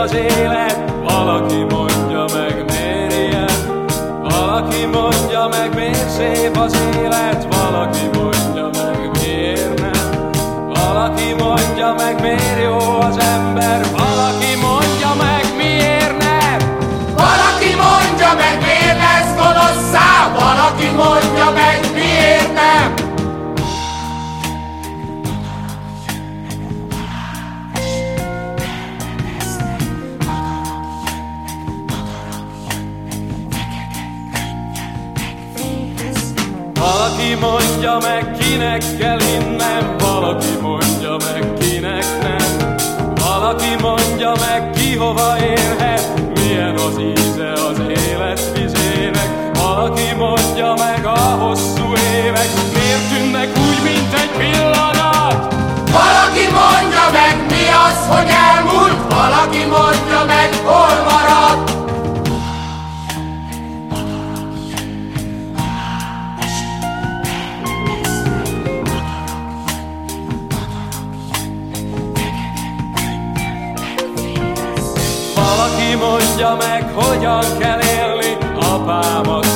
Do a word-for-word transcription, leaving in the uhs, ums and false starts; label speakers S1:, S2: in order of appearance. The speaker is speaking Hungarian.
S1: az élet. Valaki mondja meg, miért ilyen. Valaki mondja meg, miért szép az élet. Valaki mondja meg, miért nem. Valaki mondja meg, miért jó az ember. Valaki mondja meg, miért nem.
S2: Valaki mondja meg, miért lesz gonoszszá. Valaki mondja meg, miért nem.
S1: Valaki mondja meg, kinek kell innem. Valaki mondja meg, kinek nem. Valaki mondja meg, ki hova érhet. Milyen az íze az élet vizének. Valaki mondja meg, a hosszú évek miért tűnnek úgy, mint egy pillanat.
S2: Valaki mondja meg, mi az, hogy elmúlt. Valaki mondja meg, hol maradt.
S1: Valaki mondja meg, hogyan kell élni. Apám azt